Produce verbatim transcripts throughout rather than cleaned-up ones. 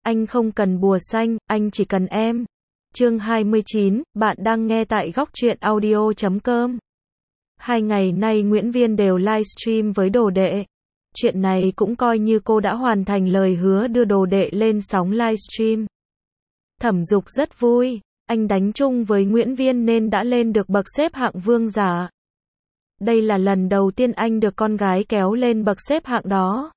Anh không cần bùa xanh, anh chỉ cần em. Chương hai mươi chín, bạn đang nghe tại góc truyện audio chấm com. Hai ngày nay Nguyễn Viên đều livestream với đồ đệ. Chuyện này cũng coi như cô đã hoàn thành lời hứa đưa đồ đệ lên sóng livestream. Thẩm Dục rất vui, anh đánh chung với Nguyễn Viên nên đã lên được bậc xếp hạng vương giả. Đây là lần đầu tiên anh được con gái kéo lên bậc xếp hạng đó.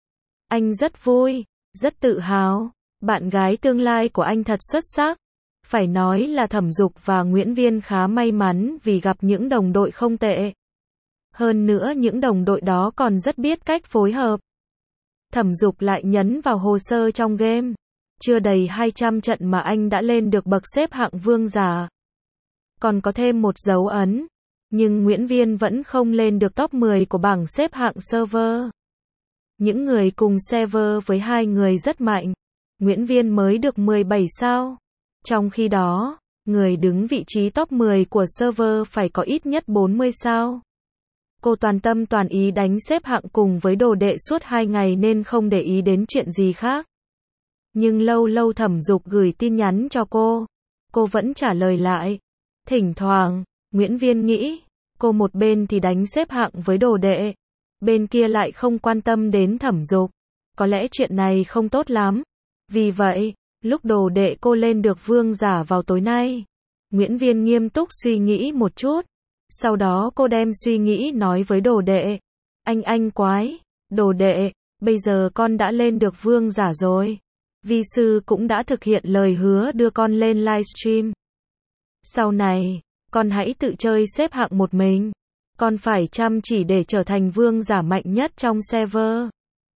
Anh rất vui, rất tự hào, bạn gái tương lai của anh thật xuất sắc. Phải nói là Thẩm Dục và Nguyễn Viên khá may mắn vì gặp những đồng đội không tệ. Hơn nữa những đồng đội đó còn rất biết cách phối hợp. Thẩm Dục lại nhấn vào hồ sơ trong game. Chưa đầy hai trăm trận mà anh đã lên được bậc xếp hạng vương giả. Còn có thêm một dấu ấn. Nhưng Nguyễn Viên vẫn không lên được top mười của bảng xếp hạng server. Những người cùng server với hai người rất mạnh. Nguyễn Viên mới được mười bảy sao. Trong khi đó, người đứng vị trí top mười của server phải có ít nhất bốn mươi sao. Cô toàn tâm toàn ý đánh xếp hạng cùng với đồ đệ suốt hai ngày nên không để ý đến chuyện gì khác. Nhưng lâu lâu Thẩm Dục gửi tin nhắn cho cô. Cô vẫn trả lời lại. Thỉnh thoảng, Nguyễn Viên nghĩ, cô một bên thì đánh xếp hạng với đồ đệ. Bên kia lại không quan tâm đến Thẩm Dục. Có lẽ chuyện này không tốt lắm. Vì vậy, lúc đồ đệ cô lên được vương giả vào tối nay, Nguyễn Viên nghiêm túc suy nghĩ một chút. Sau đó cô đem suy nghĩ nói với đồ đệ. Anh anh quái, đồ đệ, bây giờ con đã lên được vương giả rồi. Vi sư cũng đã thực hiện lời hứa đưa con lên livestream. Sau này, con hãy tự chơi xếp hạng một mình. Con phải chăm chỉ để trở thành vương giả mạnh nhất trong server.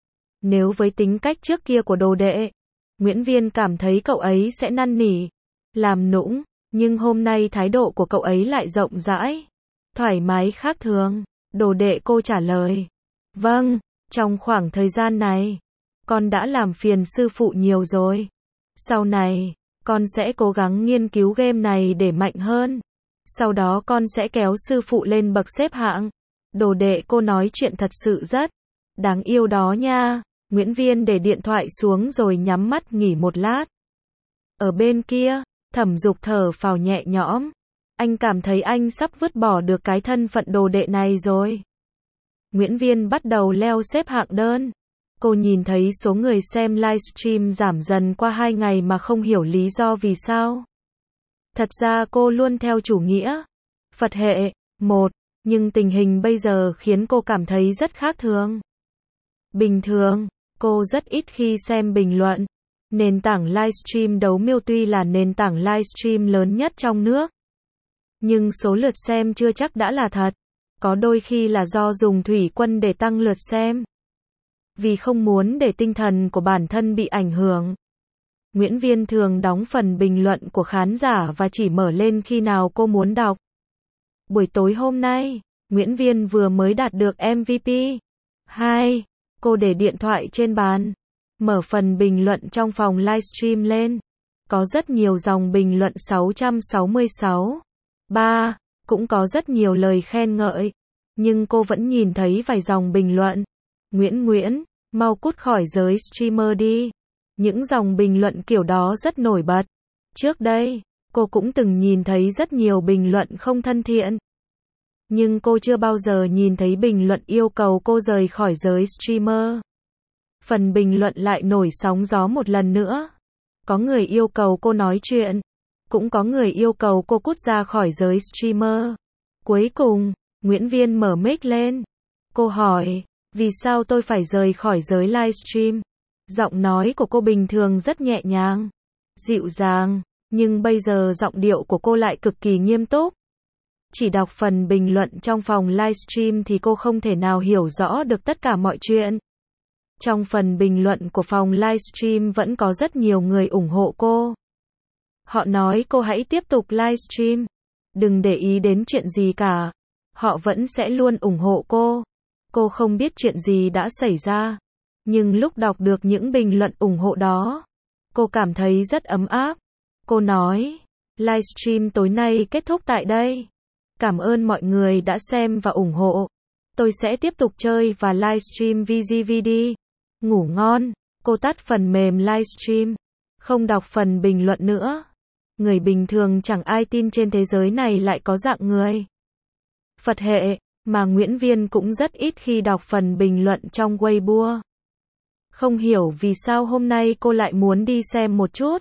Nếu với tính cách trước kia của đồ đệ, Nguyễn Viên cảm thấy cậu ấy sẽ năn nỉ, làm nũng, nhưng hôm nay thái độ của cậu ấy lại rộng rãi, thoải mái khác thường. Đồ đệ cô trả lời. Vâng, trong khoảng thời gian này, con đã làm phiền sư phụ nhiều rồi. Sau này, con sẽ cố gắng nghiên cứu game này để mạnh hơn. Sau đó con sẽ kéo sư phụ lên bậc xếp hạng. Đồ đệ cô nói chuyện thật sự rất đáng yêu đó nha. Nguyễn Viên để điện thoại xuống rồi nhắm mắt nghỉ một lát. Ở bên kia, Thẩm Dục thở phào nhẹ nhõm. Anh cảm thấy anh sắp vứt bỏ được cái thân phận đồ đệ này rồi. Nguyễn Viên bắt đầu leo xếp hạng đơn. Cô nhìn thấy số người xem livestream giảm dần qua hai ngày mà không hiểu lý do vì sao. Thật ra cô luôn theo chủ nghĩa Phật hệ một, nhưng tình hình bây giờ khiến cô cảm thấy rất khác thường. Bình thường, cô rất ít khi xem bình luận. Nền tảng livestream Đấu Miêu tuy là nền tảng livestream lớn nhất trong nước, nhưng số lượt xem chưa chắc đã là thật. Có đôi khi là do dùng thủy quân để tăng lượt xem. Vì không muốn để tinh thần của bản thân bị ảnh hưởng, Nguyễn Viên thường đóng phần bình luận của khán giả và chỉ mở lên khi nào cô muốn đọc. Buổi tối hôm nay, Nguyễn Viên vừa mới đạt được em vê pê. hai. Cô để điện thoại trên bàn, mở phần bình luận trong phòng livestream lên. Có rất nhiều dòng bình luận sáu trăm sáu mươi sáu. ba. Cũng có rất nhiều lời khen ngợi. Nhưng cô vẫn nhìn thấy vài dòng bình luận. Nguyễn Nguyễn, mau cút khỏi giới streamer đi. Những dòng bình luận kiểu đó rất nổi bật. Trước đây, cô cũng từng nhìn thấy rất nhiều bình luận không thân thiện. Nhưng cô chưa bao giờ nhìn thấy bình luận yêu cầu cô rời khỏi giới streamer. Phần bình luận lại nổi sóng gió một lần nữa. Có người yêu cầu cô nói chuyện. Cũng có người yêu cầu cô cút ra khỏi giới streamer. Cuối cùng, Nguyễn Viên mở mic lên. Cô hỏi, vì sao tôi phải rời khỏi giới livestream? Giọng nói của cô bình thường rất nhẹ nhàng, dịu dàng, nhưng bây giờ giọng điệu của cô lại cực kỳ nghiêm túc. Chỉ đọc phần bình luận trong phòng livestream thì cô không thể nào hiểu rõ được tất cả mọi chuyện. Trong phần bình luận của phòng livestream vẫn có rất nhiều người ủng hộ cô. Họ nói cô hãy tiếp tục livestream, đừng để ý đến chuyện gì cả. Họ vẫn sẽ luôn ủng hộ cô. Cô không biết chuyện gì đã xảy ra. Nhưng lúc đọc được những bình luận ủng hộ đó, cô cảm thấy rất ấm áp. Cô nói, livestream tối nay kết thúc tại đây. Cảm ơn mọi người đã xem và ủng hộ. Tôi sẽ tiếp tục chơi và livestream vê giê vê đê. Ngủ ngon. Cô tắt phần mềm livestream. Không đọc phần bình luận nữa. Người bình thường chẳng ai tin trên thế giới này lại có dạng người Phật hệ, mà Nguyễn Viên cũng rất ít khi đọc phần bình luận trong Weibo. Không hiểu vì sao hôm nay cô lại muốn đi xem một chút.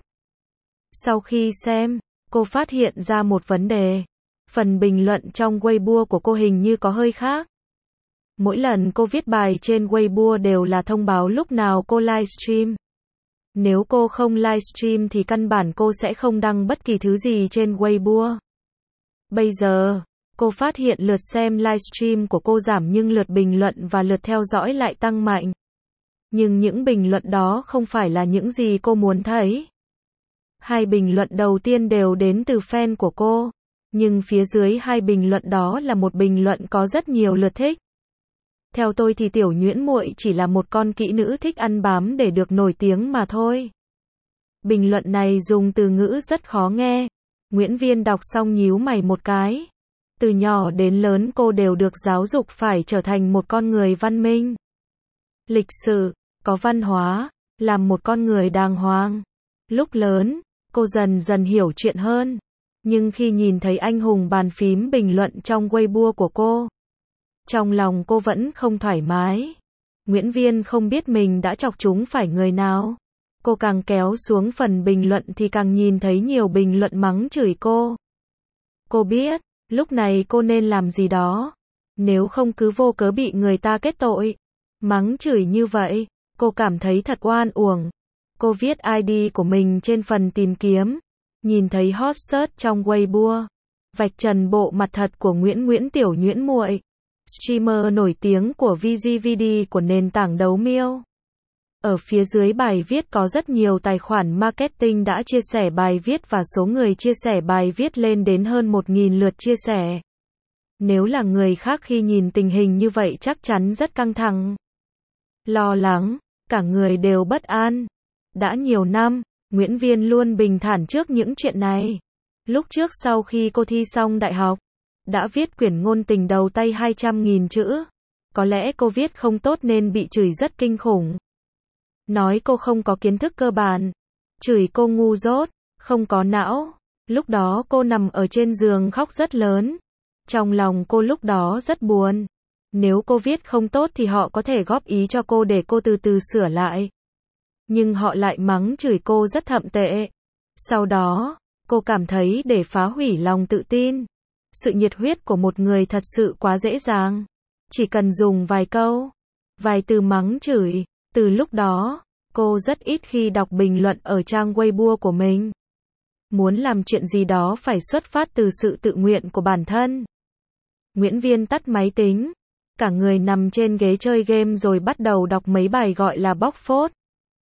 Sau khi xem, cô phát hiện ra một vấn đề. Phần bình luận trong Weibo của cô hình như có hơi khác. Mỗi lần cô viết bài trên Weibo đều là thông báo lúc nào cô livestream. Nếu cô không livestream thì căn bản cô sẽ không đăng bất kỳ thứ gì trên Weibo. Bây giờ, cô phát hiện lượt xem livestream của cô giảm nhưng lượt bình luận và lượt theo dõi lại tăng mạnh. Nhưng những bình luận đó không phải là những gì cô muốn thấy. Hai bình luận đầu tiên đều đến từ fan của cô, nhưng phía dưới hai bình luận đó là một bình luận có rất nhiều lượt thích. Theo tôi thì Tiểu Nhuyễn Muội chỉ là một con kỹ nữ thích ăn bám để được nổi tiếng mà thôi. Bình luận này dùng từ ngữ rất khó nghe. Nguyễn Viên đọc xong nhíu mày một cái. Từ nhỏ đến lớn cô đều được giáo dục phải trở thành một con người văn minh, lịch sự, có văn hóa, làm một con người đàng hoàng. Lúc lớn, cô dần dần hiểu chuyện hơn. Nhưng khi nhìn thấy anh hùng bàn phím bình luận trong Weibo của cô, trong lòng cô vẫn không thoải mái. Nguyễn Viên không biết mình đã chọc trúng phải người nào. Cô càng kéo xuống phần bình luận thì càng nhìn thấy nhiều bình luận mắng chửi cô. Cô biết, lúc này cô nên làm gì đó. Nếu không cứ vô cớ bị người ta kết tội, mắng chửi như vậy, cô cảm thấy thật oan uổng. Cô viết i đê của mình trên phần tìm kiếm, nhìn thấy hot search trong Weibo, vạch trần bộ mặt thật của Nguyễn Nguyễn Tiểu Nhuyễn Muội, streamer nổi tiếng của vê giê vê đê của nền tảng đấu miêu. Ở phía dưới bài viết có rất nhiều tài khoản marketing đã chia sẻ bài viết và số người chia sẻ bài viết lên đến hơn một nghìn lượt chia sẻ. Nếu là người khác khi nhìn tình hình như vậy chắc chắn rất căng thẳng, lo lắng, cả người đều bất an. Đã nhiều năm, Nguyễn Viên luôn bình thản trước những chuyện này. Lúc trước sau khi cô thi xong đại học, đã viết quyển ngôn tình đầu tay hai trăm nghìn chữ. Có lẽ cô viết không tốt nên bị chửi rất kinh khủng. Nói cô không có kiến thức cơ bản, chửi cô ngu dốt, không có não. Lúc đó cô nằm ở trên giường khóc rất lớn. Trong lòng cô lúc đó rất buồn. Nếu cô viết không tốt thì họ có thể góp ý cho cô để cô từ từ sửa lại. Nhưng họ lại mắng chửi cô rất thậm tệ. Sau đó, cô cảm thấy để phá hủy lòng tự tin, sự nhiệt huyết của một người thật sự quá dễ dàng. Chỉ cần dùng vài câu, vài từ mắng chửi. Từ lúc đó, cô rất ít khi đọc bình luận ở trang Weibo của mình. Muốn làm chuyện gì đó phải xuất phát từ sự tự nguyện của bản thân. Nguyễn Viên tắt máy tính, cả người nằm trên ghế chơi game rồi bắt đầu đọc mấy bài gọi là bóc phốt.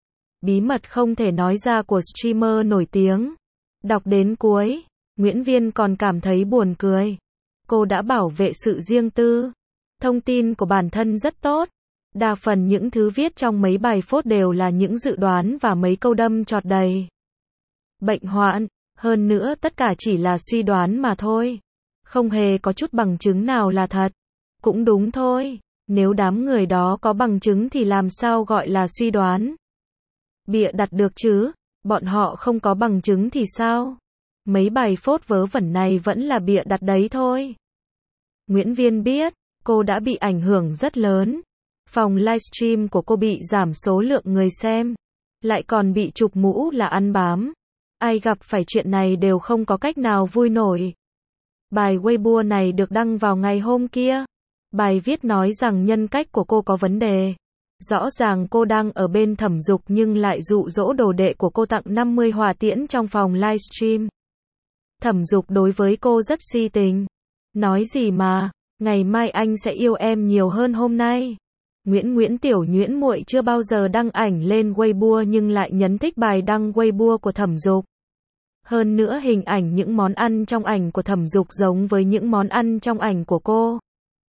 Bí mật không thể nói ra của streamer nổi tiếng. Đọc đến cuối, Nguyễn Viên còn cảm thấy buồn cười. Cô đã bảo vệ sự riêng tư, thông tin của bản thân rất tốt. Đa phần những thứ viết trong mấy bài phốt đều là những dự đoán và mấy câu đâm chọt đầy bệnh hoạn. Hơn nữa tất cả chỉ là suy đoán mà thôi. Không hề có chút bằng chứng nào là thật. Cũng đúng thôi. Nếu đám người đó có bằng chứng thì làm sao gọi là suy đoán? Bịa đặt được chứ. Bọn họ không có bằng chứng thì sao? Mấy bài phốt vớ vẩn này vẫn là bịa đặt đấy thôi. Nguyễn Viên biết, cô đã bị ảnh hưởng rất lớn. Phòng livestream của cô bị giảm số lượng người xem. Lại còn bị chụp mũ là ăn bám. Ai gặp phải chuyện này đều không có cách nào vui nổi. Bài Weibo này được đăng vào ngày hôm kia. Bài viết nói rằng nhân cách của cô có vấn đề. Rõ ràng cô đang ở bên Thẩm Dục nhưng lại dụ dỗ đồ đệ của cô tặng năm mươi hỏa tiễn trong phòng livestream. Thẩm Dục đối với cô rất si tình. Nói gì mà, ngày mai anh sẽ yêu em nhiều hơn hôm nay. Nguyễn Nguyễn Tiểu Nhuyễn Muội chưa bao giờ đăng ảnh lên Weibo nhưng lại nhấn thích bài đăng Weibo của Thẩm Dục. Hơn nữa hình ảnh những món ăn trong ảnh của Thẩm Dục giống với những món ăn trong ảnh của cô.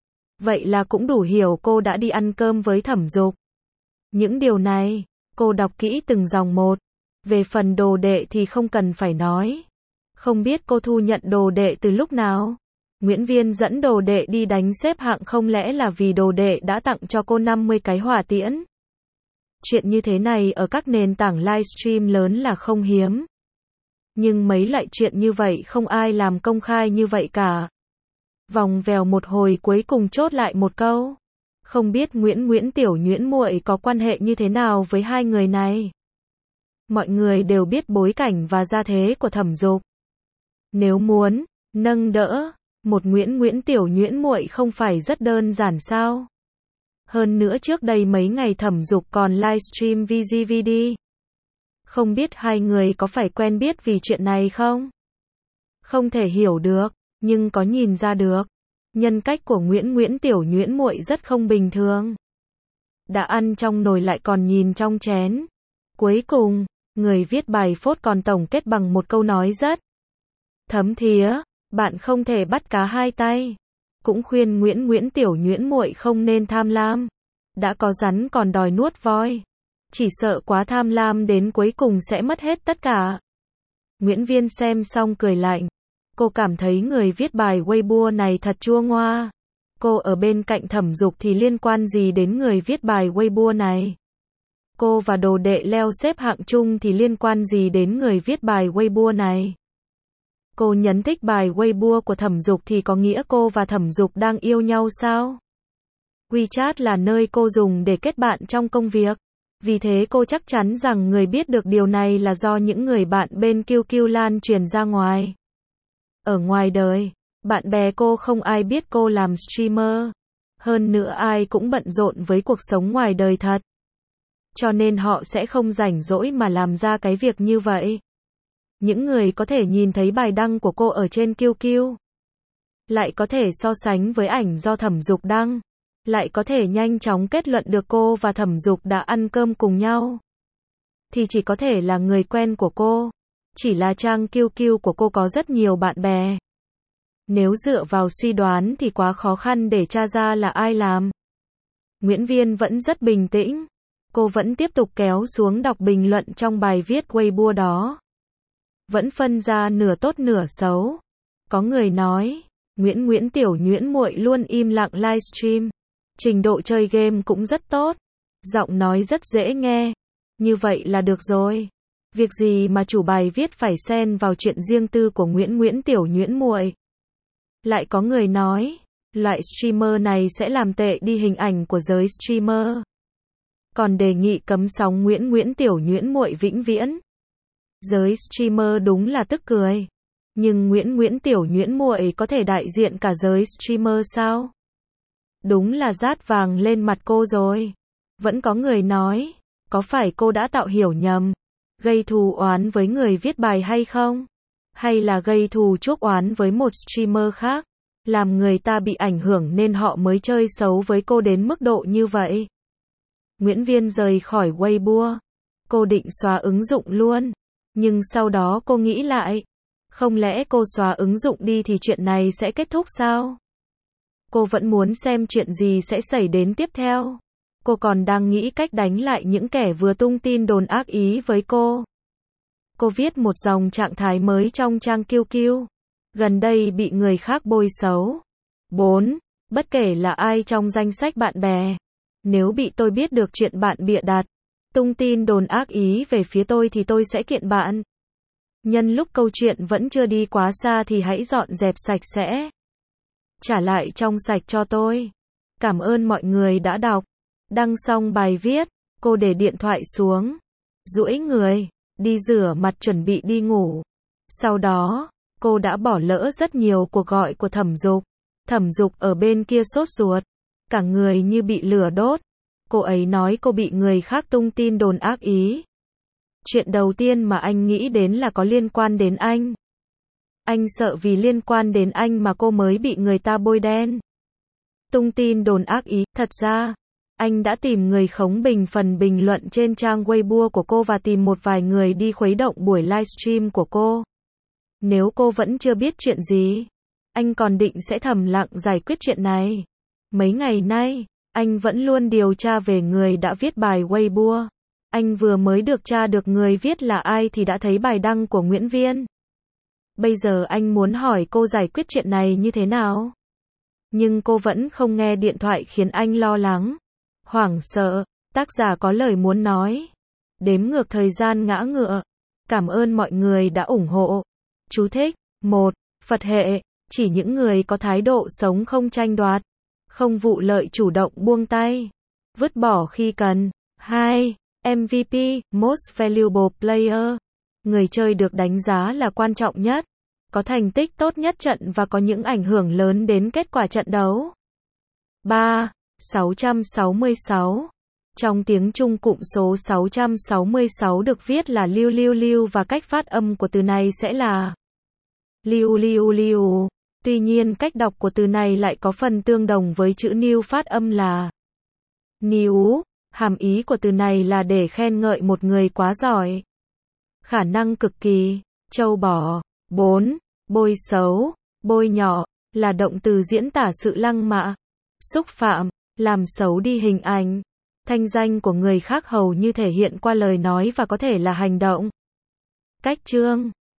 Vậy là cũng đủ hiểu cô đã đi ăn cơm với Thẩm Dục. Những điều này, cô đọc kỹ từng dòng một. Về phần đồ đệ thì không cần phải nói. Không biết cô thu nhận đồ đệ từ lúc nào. Nguyễn Viên dẫn đồ đệ đi đánh xếp hạng không lẽ là vì đồ đệ đã tặng cho cô năm mươi cái hỏa tiễn. Chuyện như thế này ở các nền tảng livestream lớn là không hiếm. Nhưng mấy loại chuyện như vậy không ai làm công khai như vậy cả. Vòng vèo một hồi cuối cùng chốt lại một câu. Không biết Nguyễn Nguyễn Tiểu Nhuyễn muội có quan hệ như thế nào với hai người này. Mọi người đều biết bối cảnh và gia thế của Thẩm Dục. Nếu muốn nâng đỡ một Nguyễn Nguyễn Tiểu Nhuyễn muội không phải rất đơn giản sao? Hơn nữa trước đây mấy ngày Thẩm Dục còn livestream vê giê vê đê. Không biết hai người có phải quen biết vì chuyện này không? Không thể hiểu được, nhưng có nhìn ra được. Nhân cách của Nguyễn Nguyễn Tiểu Nhuyễn muội rất không bình thường. Đã ăn trong nồi lại còn nhìn trong chén. Cuối cùng, người viết bài phốt còn tổng kết bằng một câu nói rất thấm thía, bạn không thể bắt cá hai tay. Cũng khuyên Nguyễn Nguyễn Tiểu Nhuyễn muội không nên tham lam. Đã có rắn còn đòi nuốt voi. Chỉ sợ quá tham lam đến cuối cùng sẽ mất hết tất cả. Nguyễn Viên xem xong cười lạnh. Cô cảm thấy người viết bài Weibo này thật chua ngoa. Cô ở bên cạnh Thẩm Dục thì liên quan gì đến người viết bài Weibo này? Cô và đồ đệ leo xếp hạng chung thì liên quan gì đến người viết bài Weibo này? Cô nhấn thích bài Weibo của Thẩm Dục thì có nghĩa cô và Thẩm Dục đang yêu nhau sao? WeChat là nơi cô dùng để kết bạn trong công việc. Vì thế cô chắc chắn rằng người biết được điều này là do những người bạn bên quy quy lan truyền ra ngoài. Ở ngoài đời, bạn bè cô không ai biết cô làm streamer. Hơn nữa ai cũng bận rộn với cuộc sống ngoài đời thật. Cho nên họ sẽ không rảnh rỗi mà làm ra cái việc như vậy. Những người có thể nhìn thấy bài đăng của cô ở trên quy quy, lại có thể so sánh với ảnh do Thẩm Dục đăng, lại có thể nhanh chóng kết luận được cô và Thẩm Dục đã ăn cơm cùng nhau. Thì chỉ có thể là người quen của cô. Chỉ là trang quy quy của cô có rất nhiều bạn bè. Nếu dựa vào suy đoán thì quá khó khăn để tra ra là ai làm. Nguyễn Viên vẫn rất bình tĩnh. Cô vẫn tiếp tục kéo xuống đọc bình luận trong bài viết Weibo đó. Vẫn phân ra nửa tốt nửa xấu. Có người nói, Nguyễn Nguyễn Tiểu Nhuyễn muội luôn im lặng livestream. Trình độ chơi game cũng rất tốt. Giọng nói rất dễ nghe. Như vậy là được rồi. Việc gì mà chủ bài viết phải xen vào chuyện riêng tư của Nguyễn Nguyễn Tiểu Nhuyễn muội. Lại có người nói, loại streamer này sẽ làm tệ đi hình ảnh của giới streamer. Còn đề nghị cấm sóng Nguyễn Nguyễn Tiểu Nhuyễn muội vĩnh viễn. Giới streamer đúng là tức cười. Nhưng Nguyễn Nguyễn Tiểu Nhuyễn muội có thể đại diện cả giới streamer sao? Đúng là rát vàng lên mặt cô rồi. Vẫn có người nói, có phải cô đã tạo hiểu nhầm, gây thù oán với người viết bài hay không? Hay là gây thù chuốc oán với một streamer khác, làm người ta bị ảnh hưởng nên họ mới chơi xấu với cô đến mức độ như vậy? Nguyễn Viên rời khỏi Weibo. Cô định xóa ứng dụng luôn. Nhưng sau đó cô nghĩ lại. Không lẽ cô xóa ứng dụng đi thì chuyện này sẽ kết thúc sao? Cô vẫn muốn xem chuyện gì sẽ xảy đến tiếp theo. Cô còn đang nghĩ cách đánh lại những kẻ vừa tung tin đồn ác ý với cô. Cô viết một dòng trạng thái mới trong trang quy quy. Gần đây bị người khác bôi xấu. bốn. Bất kể là ai trong danh sách bạn bè. Nếu bị tôi biết được chuyện bạn bịa đặt, tung tin đồn ác ý về phía tôi thì tôi sẽ kiện bạn. Nhân lúc câu chuyện vẫn chưa đi quá xa thì hãy dọn dẹp sạch sẽ. Trả lại trong sạch cho tôi. Cảm ơn mọi người đã đọc. Đăng xong bài viết, cô để điện thoại xuống, duỗi người, đi rửa mặt chuẩn bị đi ngủ. Sau đó, cô đã bỏ lỡ rất nhiều cuộc gọi của Thẩm Dục. Thẩm Dục ở bên kia sốt ruột, cả người như bị lửa đốt. Cô ấy nói cô bị người khác tung tin đồn ác ý. Chuyện đầu tiên mà anh nghĩ đến là có liên quan đến anh. Anh sợ vì liên quan đến anh mà cô mới bị người ta bôi đen. Tung tin đồn ác ý, thật ra, anh đã tìm người khống bình phần bình luận trên trang Weibo của cô và tìm một vài người đi khuấy động buổi livestream của cô. Nếu cô vẫn chưa biết chuyện gì, anh còn định sẽ thầm lặng giải quyết chuyện này. Mấy ngày nay, anh vẫn luôn điều tra về người đã viết bài Weibo. Anh vừa mới được tra được người viết là ai thì đã thấy bài đăng của Nguyễn Viên. Bây giờ anh muốn hỏi cô giải quyết chuyện này như thế nào? Nhưng cô vẫn không nghe điện thoại khiến anh lo lắng, hoảng sợ. Tác giả có lời muốn nói. Đếm ngược thời gian ngã ngựa. Cảm ơn mọi người đã ủng hộ. Chú thích. một. Phật hệ, chỉ những người có thái độ sống không tranh đoạt, không vụ lợi, chủ động buông tay, vứt bỏ khi cần. hai. em vê pê, Most Valuable Player, người chơi được đánh giá là quan trọng nhất, có thành tích tốt nhất trận và có những ảnh hưởng lớn đến kết quả trận đấu. ba. sáu trăm sáu mươi sáu. Trong tiếng Trung cụm số sáu trăm sáu mươi sáu được viết là liu liu liu và cách phát âm của từ này sẽ là liu liu liu. Tuy nhiên cách đọc của từ này lại có phần tương đồng với chữ niu phát âm là níu. Hàm ý của từ này là để khen ngợi một người quá giỏi, khả năng cực kỳ. Trâu bò. bốn. Bôi xấu, bôi nhọ, là động từ diễn tả sự lăng mạ, xúc phạm, làm xấu đi hình ảnh, thanh danh của người khác, hầu như thể hiện qua lời nói và có thể là hành động. Cách chương